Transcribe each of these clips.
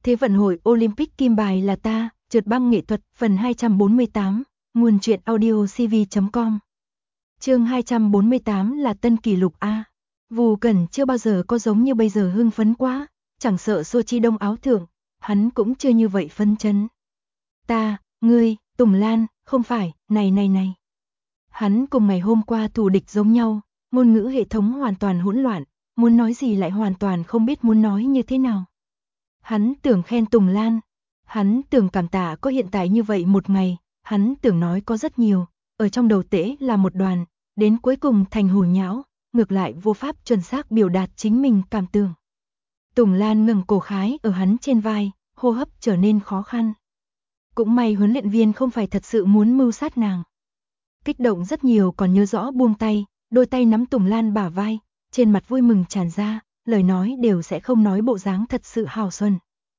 Thế vận hội Olympic kim bài là ta, trượt băng nghệ thuật, phần 248, nguồn truyện audiocv.com. Chương 248 là tân kỷ lục A. Vu Cẩn chưa bao giờ có giống như bây giờ hưng phấn quá, chẳng sợ Sochi đông áo thượng, hắn cũng chưa như vậy phấn chấn. Ta, ngươi, Tùng Lan, không phải, này. Hắn cùng ngày hôm qua thù địch giống nhau, ngôn ngữ hệ thống hoàn toàn hỗn loạn, muốn nói gì lại hoàn toàn không biết muốn nói như thế nào. Hắn tưởng khen Tùng Lan, hắn tưởng cảm tạ có hiện tại như vậy một ngày, hắn tưởng nói có rất nhiều, ở trong đầu tễ là một đoàn, đến cuối cùng thành hồ nhão, ngược lại vô pháp chuẩn xác biểu đạt chính mình cảm tưởng. Tùng Lan ngừng cổ khái ở hắn trên vai, hô hấp trở nên khó khăn. Cũng may huấn luyện viên không phải thật sự muốn mưu sát nàng. Kích động rất nhiều còn nhớ rõ buông tay, đôi tay nắm Tùng Lan bả vai, trên mặt vui mừng tràn ra, lời nói đều sẽ không nói bộ dáng thật sự hào xuân.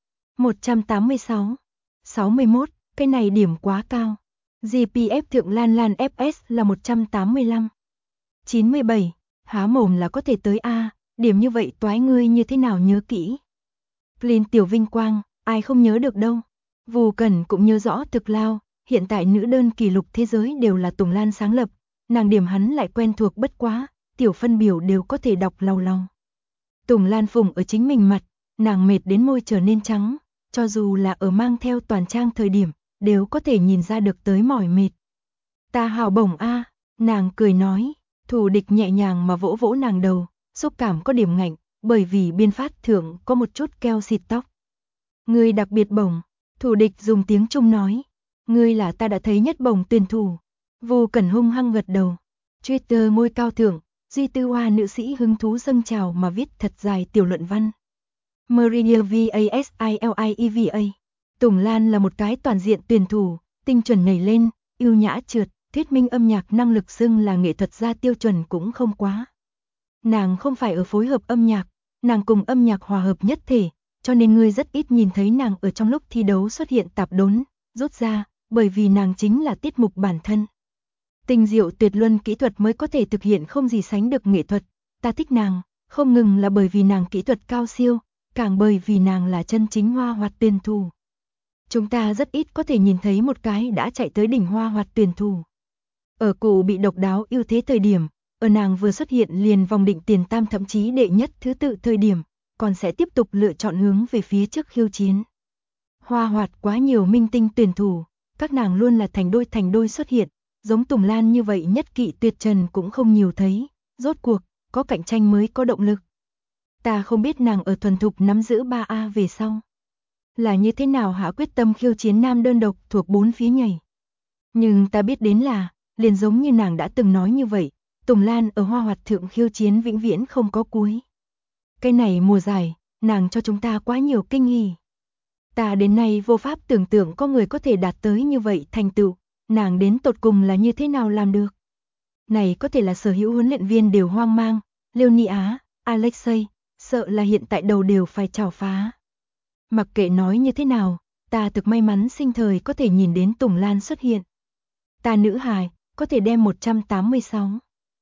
186, 61, cái này điểm quá cao. GPF thượng Lan FS là 185. 97, há mồm là có thể tới A, điểm như vậy toái ngươi như thế nào nhớ kỹ. Clean tiểu vinh quang, ai không nhớ được đâu. Vu Cẩn cũng nhớ rõ thực lao, hiện tại nữ đơn kỷ lục thế giới đều là Tùng Lan sáng lập, nàng điểm hắn lại quen thuộc bất quá, tiểu phân biểu đều có thể đọc lầu lầu. Tùng Lan phùng ở chính mình mặt, nàng mệt đến môi trở nên trắng, cho dù là ở mang theo toàn trang thời điểm, đều có thể nhìn ra được tới mỏi mệt. Ta hào bổng A, nàng cười nói, thủ địch nhẹ nhàng mà vỗ vỗ nàng đầu, xúc cảm có điểm ngạnh, bởi vì biên phát thượng có một chút keo xịt tóc. Ngươi đặc biệt bổng, thủ địch dùng tiếng Trung nói, ngươi là ta đã thấy nhất bổng tuyển thủ. Vu Cẩn hung hăng gật đầu. Twitter ngôi cao thượng, Duy Tư Hoa nữ sĩ hứng thú dâng trào mà viết thật dài tiểu luận văn. Meridia VASILIEVA. Tùng Lan là một cái toàn diện tuyển thủ, tinh chuẩn nhảy lên, ưu nhã trượt, thuyết minh âm nhạc năng lực xưng là nghệ thuật gia tiêu chuẩn cũng không quá. Nàng không phải ở phối hợp âm nhạc, nàng cùng âm nhạc hòa hợp nhất thể, cho nên ngươi rất ít nhìn thấy nàng ở trong lúc thi đấu xuất hiện tạp đốn, rút ra, bởi vì nàng chính là tiết mục bản thân. Tinh diệu tuyệt luân kỹ thuật mới có thể thực hiện không gì sánh được nghệ thuật, ta thích nàng, không ngừng là bởi vì nàng kỹ thuật cao siêu, càng bởi vì nàng là chân chính hoa hoạt tuyển thủ. Chúng ta rất ít có thể nhìn thấy một cái đã chạy tới đỉnh hoa hoạt tuyển thủ. Ở cụ bị độc đáo ưu thế thời điểm, ở nàng vừa xuất hiện liền vòng định tiền tam thậm chí đệ nhất thứ tự thời điểm, còn sẽ tiếp tục lựa chọn hướng về phía trước khiêu chiến. Hoa hoạt quá nhiều minh tinh tuyển thủ, các nàng luôn là thành đôi xuất hiện, giống Tùng Lan như vậy nhất kỵ tuyệt trần cũng không nhiều thấy, rốt cuộc, có cạnh tranh mới có động lực. Ta không biết nàng ở thuần thục nắm giữ 3A về sau là như thế nào hạ quyết tâm khiêu chiến nam đơn độc thuộc 4 phía nhảy. Nhưng ta biết đến là, liền giống như nàng đã từng nói như vậy, Tùng Lan ở hoa hoạt thượng khiêu chiến vĩnh viễn không có cuối. Cái này mùa giải, nàng cho chúng ta quá nhiều kinh hỉ. Ta đến nay vô pháp tưởng tượng có người có thể đạt tới như vậy thành tựu, nàng đến tột cùng là như thế nào làm được. Này có thể là sở hữu huấn luyện viên đều hoang mang, Leonia, Alexei, sợ là hiện tại đầu đều phải chảo phá. Mặc kệ nói như thế nào, ta thực may mắn sinh thời có thể nhìn đến Tùng Lan xuất hiện. Ta nữ hài, có thể đem 186,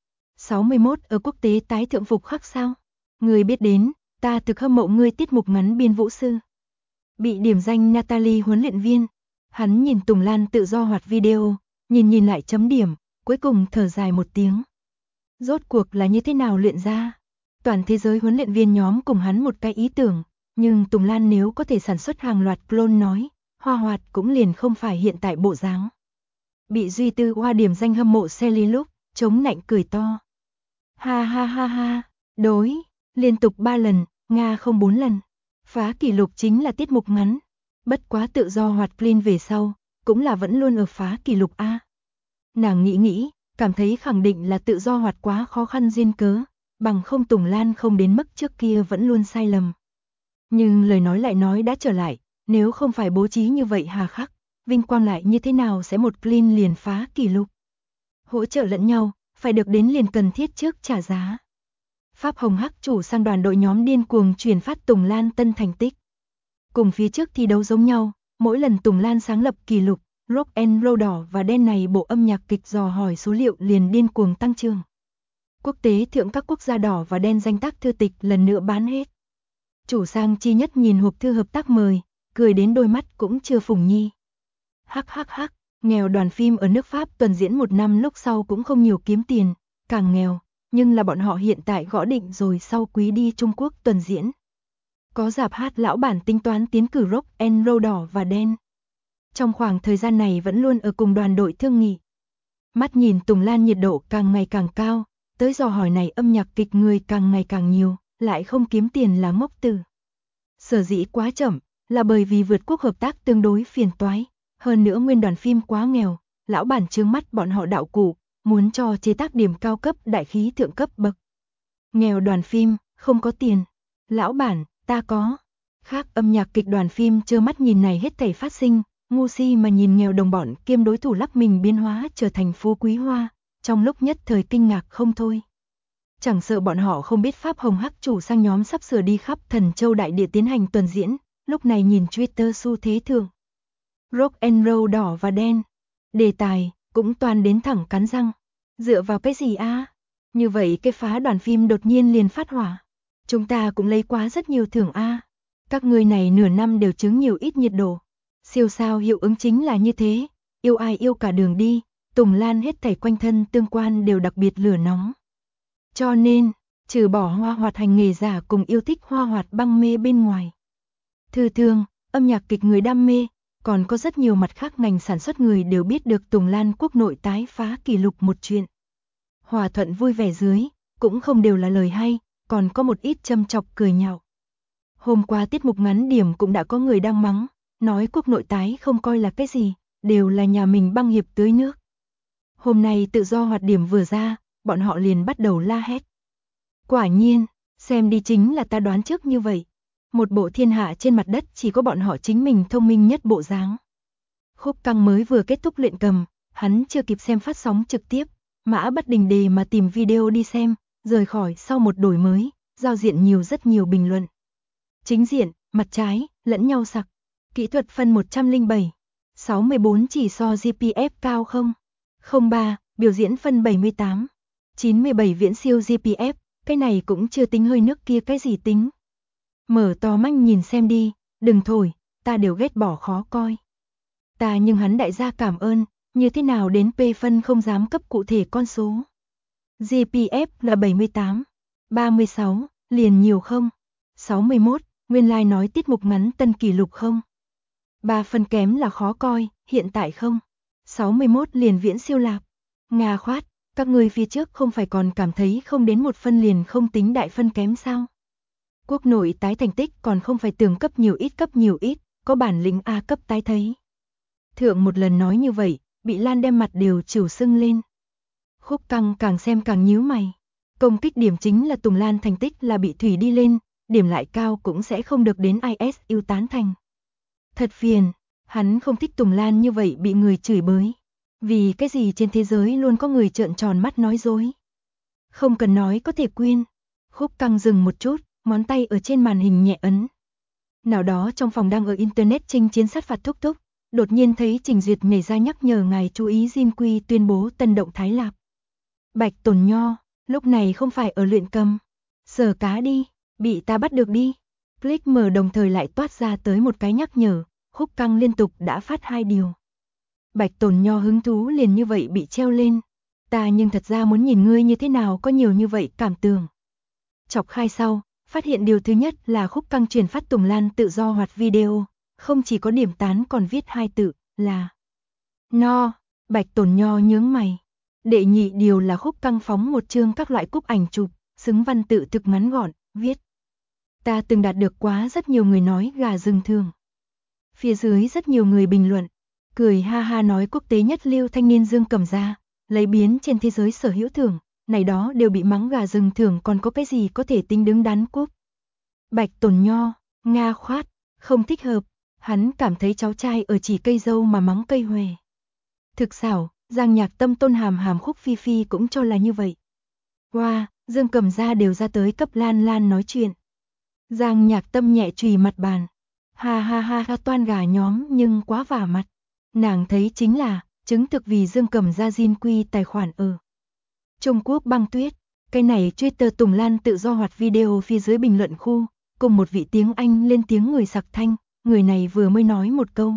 61 ở quốc tế tái thượng phục khắc sao? Người biết đến, ta thực hâm mộ ngươi tiết mục ngắn biên vũ sư. Bị điểm danh Natalie huấn luyện viên, hắn nhìn Tùng Lan tự do hoạt video, nhìn lại chấm điểm, cuối cùng thở dài một tiếng. Rốt cuộc là như thế nào luyện ra? Toàn thế giới huấn luyện viên nhóm cùng hắn một cái ý tưởng, nhưng Tùng Lan nếu có thể sản xuất hàng loạt clone nói, hoa hoạt cũng liền không phải hiện tại bộ dáng. Bị Duy Tư Hoa điểm danh hâm mộ Selly lúc, chống nạnh cười to. Ha, đối, liên tục 3 lần, Nga không 4 lần. Phá kỷ lục chính là tiết mục ngắn, bất quá tự do hoạt clean về sau, cũng là vẫn luôn ở phá kỷ lục A. Nàng nghĩ, cảm thấy khẳng định là tự do hoạt quá khó khăn duyên cớ, bằng không Tùng Lan không đến mức trước kia vẫn luôn sai lầm. Nhưng lời nói lại nói đã trở lại, nếu không phải bố trí như vậy hà khắc, vinh quang lại như thế nào sẽ một clean liền phá kỷ lục. Hỗ trợ lẫn nhau, phải được đến liền cần thiết trước trả giá. Pháp Hồng Hắc chủ sang đoàn đội nhóm điên cuồng truyền phát Tùng Lan tân thành tích. Cùng phía trước thi đấu giống nhau, mỗi lần Tùng Lan sáng lập kỷ lục, rock and roll đỏ và đen này bộ âm nhạc kịch dò hỏi số liệu liền điên cuồng tăng trưởng. Quốc tế thượng các quốc gia đỏ và đen danh tác thư tịch lần nữa bán hết. Chủ sang chi nhất nhìn hộp thư hợp tác mời, cười đến đôi mắt cũng chưa phùng nhi. Hắc hắc hắc, nghèo đoàn phim ở nước Pháp tuần diễn 1 năm lúc sau cũng không nhiều kiếm tiền, càng nghèo, nhưng là bọn họ hiện tại gõ định rồi sau quý đi Trung Quốc tuần diễn. Có rạp hát lão bản tính toán tiến cử rock and roll đỏ và đen. Trong khoảng thời gian này vẫn luôn ở cùng đoàn đội thương nghị. Mắt nhìn Tùng Lan nhiệt độ càng ngày càng cao, tới dò hỏi này âm nhạc kịch người càng ngày càng nhiều, lại không kiếm tiền là ngốc tử. Sở dĩ quá chậm, là bởi vì vượt quốc hợp tác tương đối phiền toái, hơn nữa nguyên đoàn phim quá nghèo, lão bản trướng mắt bọn họ đạo cụ, muốn cho chế tác điểm cao cấp đại khí thượng cấp bậc. Nghèo đoàn phim, không có tiền. Lão bản, ta có. Khác âm nhạc kịch đoàn phim trơ mắt nhìn này hết thảy phát sinh, ngu si mà nhìn nghèo đồng bọn kiêm đối thủ lắc mình biến hóa trở thành phú quý hoa, trong lúc nhất thời kinh ngạc không thôi. Chẳng sợ bọn họ không biết Pháp Hồng Hắc chủ sang nhóm sắp sửa đi khắp Thần Châu đại địa tiến hành tuần diễn, lúc này nhìn Twitter xu thế thường. Rock and roll đỏ và đen. Đề tài, cũng toàn đến thẳng cắn răng. Dựa vào cái gì a? Như vậy cái phá đoàn phim đột nhiên liền phát hỏa. Chúng ta cũng lấy quá rất nhiều thưởng a. Các người này nửa năm đều chứng nhiều ít nhiệt độ. Siêu sao hiệu ứng chính là như thế, yêu ai yêu cả đường đi, Tùng Lan hết thảy quanh thân tương quan đều đặc biệt lửa nóng. Cho nên, trừ bỏ hoa hoạt hành nghề giả cùng yêu thích hoa hoạt băng mê bên ngoài. Thư thương, âm nhạc kịch người đam mê, còn có rất nhiều mặt khác ngành sản xuất người đều biết được Tùng Lan quốc nội tái phá kỷ lục một chuyện. Hòa thuận vui vẻ dưới, cũng không đều là lời hay, còn có một ít châm chọc cười nhạo. Hôm qua tiết mục ngắn điểm cũng đã có người đang mắng, nói quốc nội tái không coi là cái gì, đều là nhà mình băng hiệp tưới nước. Hôm nay tự do hoạt điểm vừa ra, bọn họ liền bắt đầu la hét. Quả nhiên, xem đi chính là ta đoán trước như vậy. Một bộ thiên hạ trên mặt đất chỉ có bọn họ chính mình thông minh nhất bộ dáng. Khúc Căng mới vừa kết thúc luyện cầm, hắn chưa kịp xem phát sóng trực tiếp, Mã Bất Đình Đề mà tìm video đi xem, rời khỏi sau một đổi mới, giao diện rất nhiều bình luận. Chính diện, mặt trái, lẫn nhau sặc. Kỹ thuật phân 107, 64 chỉ so GPF cao không? 03, biểu diễn phân 78, 97 viễn siêu GPF, cái này cũng chưa tính hơi nước kia cái gì tính. Mở to mắt nhìn xem đi, đừng thổi, ta đều ghét bỏ khó coi. Ta nhưng hắn đại gia cảm ơn, như thế nào đến P phân không dám cấp cụ thể con số. GPF là 78, 36, liền nhiều không? 61, nguyên lai nói tiết mục ngắn tân kỷ lục không? 3 phân kém là khó coi, hiện tại không? 61 liền viễn siêu lạp. Nga khoát, các người phía trước không phải còn cảm thấy không đến 1 phân liền không tính đại phân kém sao? Quốc nội tái thành tích còn không phải tưởng cấp nhiều ít, có bản lĩnh A cấp tái thấy. Thượng một lần nói như vậy, bị Lan đem mặt đều chịu sưng lên. Khúc Căng càng xem càng nhíu mày. Công kích điểm chính là Tùng Lan thành tích là bị thủy đi lên, điểm lại cao cũng sẽ không được đến ISU tán thành. Thật phiền, hắn không thích Tùng Lan như vậy bị người chửi bới. Vì cái gì trên thế giới luôn có người trợn tròn mắt nói dối. Không cần nói có thể quyên. Khúc Căng dừng một chút, ngón tay ở trên màn hình nhẹ ấn. Nào đó trong phòng đang ở Internet chinh chiến sát phạt thúc thúc, đột nhiên thấy Trình Duyệt nhảy ra nhắc nhở ngài chú ý Jin Quy tuyên bố tân động thái lạp. Bạch Tồn Nho, lúc này không phải ở luyện cầm. Sờ cá đi, bị ta bắt được đi. Click mở đồng thời lại toát ra tới một cái nhắc nhở, Khúc Căng liên tục đã phát 2 điều. Bạch Tồn Nho hứng thú liền như vậy bị treo lên. Ta nhưng thật ra muốn nhìn ngươi như thế nào có nhiều như vậy cảm tưởng. Chọc khai sau, phát hiện điều thứ nhất là Khúc Căng truyền phát Tùng Lan tự do hoạt video, không chỉ có điểm tán còn viết 2 tự là No, Bạch Tồn Nho nhướng mày. Đệ nhị điều là Khúc Căng phóng một chương các loại cúp ảnh chụp, xứng văn tự thực ngắn gọn, viết. Ta từng đạt được quá rất nhiều người nói gà rừng thường. Phía dưới rất nhiều người bình luận, cười ha ha nói quốc tế nhất lưu thanh niên Dương Cẩm Gia, lấy biến trên thế giới sở hữu thưởng, này đó đều bị mắng gà rừng thưởng còn có cái gì có thể tính đứng đắn cúp. Bạch Tồn Nho, Nga khoát, không thích hợp, hắn cảm thấy cháu trai ở chỉ cây dâu mà mắng cây hòe. Thực xảo, Giang Nhạc Tâm Tôn Hàm Hàm Khúc Phi Phi cũng cho là như vậy. Wow, Dương Cẩm Gia đều ra tới cấp Lan Lan nói chuyện. Giang Nhạc Tâm nhẹ chùy mặt bàn. Ha ha ha ha toan gà nhóm nhưng quá vả mặt. Nàng thấy chính là, chứng thực vì Dương Cẩm Gia Jin Quy tài khoản ở Trung Quốc băng tuyết. Cái này Twitter Tùng Lan tự do hoạt video phía dưới bình luận khu, cùng một vị tiếng Anh lên tiếng người sặc thanh, người này vừa mới nói một câu.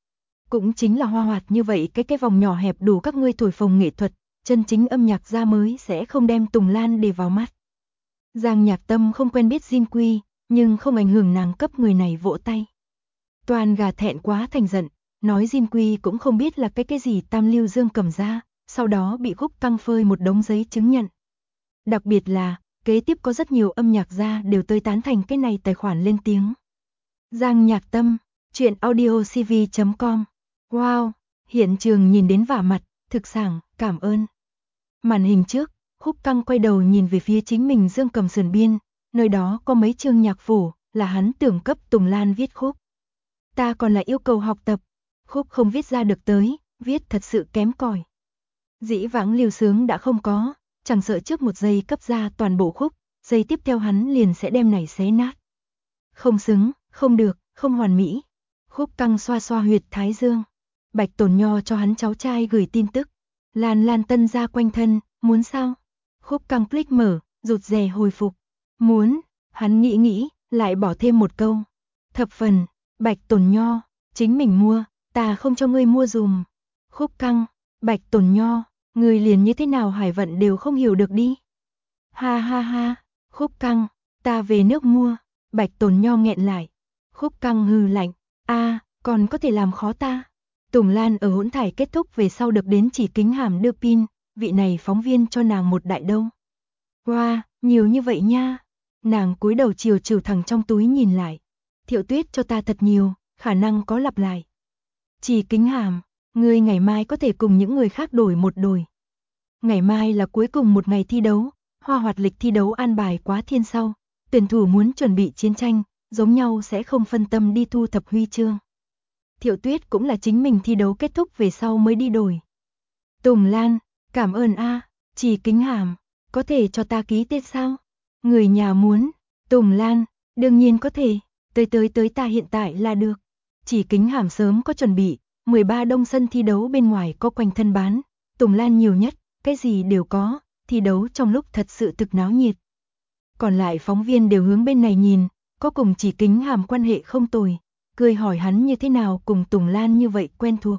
Cũng chính là hoa hoạt như vậy cái vòng nhỏ hẹp đủ các ngươi thổi phồng nghệ thuật, chân chính âm nhạc gia mới sẽ không đem Tùng Lan để vào mắt. Giang Nhạc Tâm không quen biết Jin Quy, nhưng không ảnh hưởng nàng cấp người này vỗ tay. Toàn gà thẹn quá thành giận, nói Jin Quy cũng không biết là cái gì Tam Lưu Dương cầm ra, sau đó bị Khúc Căng phơi một đống giấy chứng nhận. Đặc biệt là, kế tiếp có rất nhiều âm nhạc gia đều tới tán thành cái này tài khoản lên tiếng. Giang Nhạc Tâm, chuyện audiocv.com. Wow, hiện trường nhìn đến vả mặt, thực sảng, cảm ơn. Màn hình trước, Khúc Căng quay đầu nhìn về phía chính mình Dương cầm sườn biên, nơi đó có mấy chương nhạc phổ, là hắn tưởng cấp Tùng Lan viết khúc. Ta còn là yêu cầu học tập, khúc không viết ra được tới, viết thật sự kém cỏi. Dĩ vãng Lưu Sướng đã không có, chẳng sợ trước một giây cấp ra toàn bộ khúc, giây tiếp theo hắn liền sẽ đem này xé nát. Không xứng, không được, không hoàn mỹ. Khúc Căng xoa xoa huyệt thái dương. Bạch Tồn Nho cho hắn cháu trai gửi tin tức. Lan Lan Tân ra quanh thân, muốn sao? Khúc Căng click mở, rụt rè hồi phục. Muốn, hắn nghĩ, lại bỏ thêm một câu. Thập phần, Bạch Tồn Nho, chính mình mua, ta không cho ngươi mua dùm. Khúc Căng, Bạch Tồn Nho, ngươi liền như thế nào hải vận đều không hiểu được đi. Ha ha ha, Khúc Căng, ta về nước mua. Bạch Tồn Nho nghẹn lại. Khúc Căng hừ lạnh, còn có thể làm khó ta. Tùng Lan ở hỗn thải kết thúc về sau được đến Chỉ Kính Hàm đưa pin, vị này phóng viên cho nàng một đại đâu. Wow, nhiều như vậy nha. Nàng cúi đầu chiều thẳng trong túi nhìn lại. Thiệu Tuyết cho ta thật nhiều, khả năng có lặp lại. Chỉ Kính Hàm, ngươi ngày mai có thể cùng những người khác đổi một đổi. Ngày mai là cuối cùng một ngày thi đấu, hoa hoạt lịch thi đấu an bài quá thiên sau. Tuyển thủ muốn chuẩn bị chiến tranh, giống nhau sẽ không phân tâm đi thu thập huy chương. Thiệu Tuyết cũng là chính mình thi đấu kết thúc về sau mới đi đổi. Tùng Lan, cảm ơn Chỉ Kính Hàm, có thể cho ta ký tên sao? Người nhà muốn. Tùng Lan, đương nhiên có thể, tới ta hiện tại là được. Chỉ Kính Hàm sớm có chuẩn bị, 13 đông sân thi đấu bên ngoài có quanh thân bán, Tùng Lan nhiều nhất, cái gì đều có, thi đấu trong lúc thật sự thực náo nhiệt. Còn lại phóng viên đều hướng bên này nhìn, có cùng Chỉ Kính Hàm quan hệ không tồi, cười hỏi hắn như thế nào cùng Tùng Lan như vậy quen thuộc.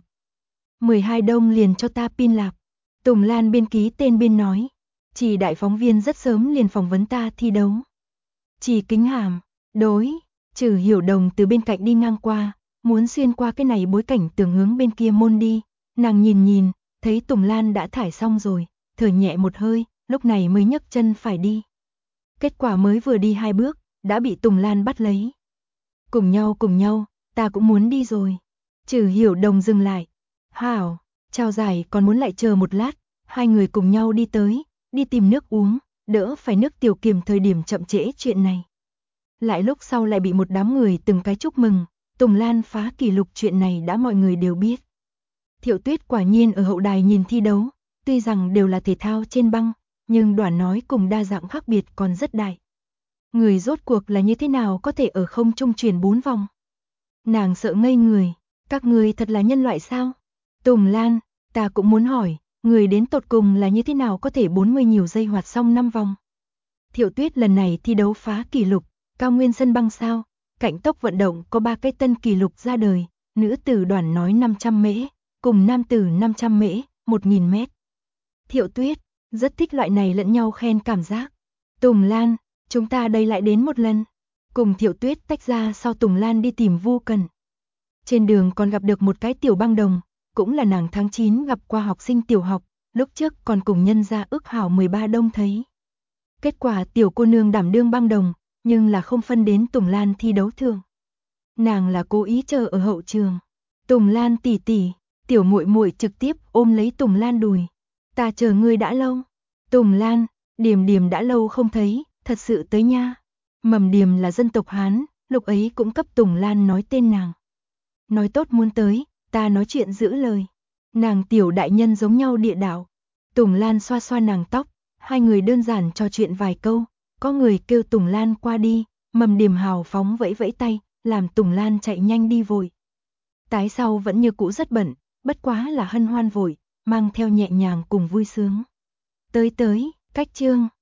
12 đông liền cho ta pin lạp. Tùng Lan biên ký tên biên nói. Chỉ đại phóng viên rất sớm liền phỏng vấn ta thi đấu. Chỉ Kính Hàm, đối, Trừ Hiểu Đồng từ bên cạnh đi ngang qua, muốn xuyên qua cái này bối cảnh tường hướng bên kia môn đi. Nàng nhìn, thấy Tùng Lan đã thải xong rồi, thở nhẹ một hơi, lúc này mới nhấc chân phải đi. Kết quả mới vừa đi 2 bước, đã bị Tùng Lan bắt lấy. Cùng nhau, ta cũng muốn đi rồi. Trừ Hiểu Đồng dừng lại. Hảo, trao giải còn muốn lại chờ một lát, hai người cùng nhau đi tới, đi tìm nước uống, đỡ phải nước tiểu kiềm thời điểm chậm trễ chuyện này. Lại lúc sau lại bị một đám người từng cái chúc mừng, Tùng Lan phá kỷ lục chuyện này đã mọi người đều biết. Thiệu Tuyết quả nhiên ở hậu đài nhìn thi đấu, tuy rằng đều là thể thao trên băng, nhưng đoạn nói cùng đa dạng khác biệt còn rất đại. Người rốt cuộc là như thế nào có thể ở không trung chuyển 4 vòng? Nàng sợ ngây người, các người thật là nhân loại sao? Tùng Lan, ta cũng muốn hỏi, người đến tột cùng là như thế nào có thể 40 nhiều giây hoạt xong 5 vòng? Thiệu Tuyết lần này thi đấu phá kỷ lục, cao nguyên sân băng sao? Cạnh tốc vận động có 3 cái tân kỷ lục ra đời, nữ tử đoàn nói 500 mễ, cùng nam tử 500 mễ, 1000 mét. Thiệu Tuyết, rất thích loại này lẫn nhau khen cảm giác. Tùng Lan, chúng ta đây lại đến một lần. Cùng Thiệu Tuyết tách ra sau Tùng Lan đi tìm Vu Cần. Trên đường còn gặp được một cái tiểu băng đồng, cũng là nàng tháng 9 gặp qua học sinh tiểu học, lúc trước còn cùng nhân gia ước hảo 13 đông thấy. Kết quả tiểu cô nương đảm đương băng đồng, nhưng là không phân đến Tùng Lan thi đấu thường. Nàng là cố ý chờ ở hậu trường. Tùng Lan tỷ tỷ, tiểu muội muội trực tiếp ôm lấy Tùng Lan đùi. Ta chờ ngươi đã lâu. Tùng Lan, Điềm Điềm đã lâu không thấy, thật sự tới nha. Mầm Điềm là dân tộc Hán, lúc ấy cũng cấp Tùng Lan nói tên nàng. Nói tốt muốn tới, ta nói chuyện giữ lời. Nàng tiểu đại nhân giống nhau địa đạo. Tùng Lan xoa xoa nàng tóc, hai người đơn giản trò chuyện vài câu, có người kêu Tùng Lan qua đi, Mầm Điềm hào phóng vẫy vẫy tay, làm Tùng Lan chạy nhanh đi vội. Tái sau vẫn như cũ rất bận, bất quá là hân hoan vội, mang theo nhẹ nhàng cùng vui sướng. Tới, cách chương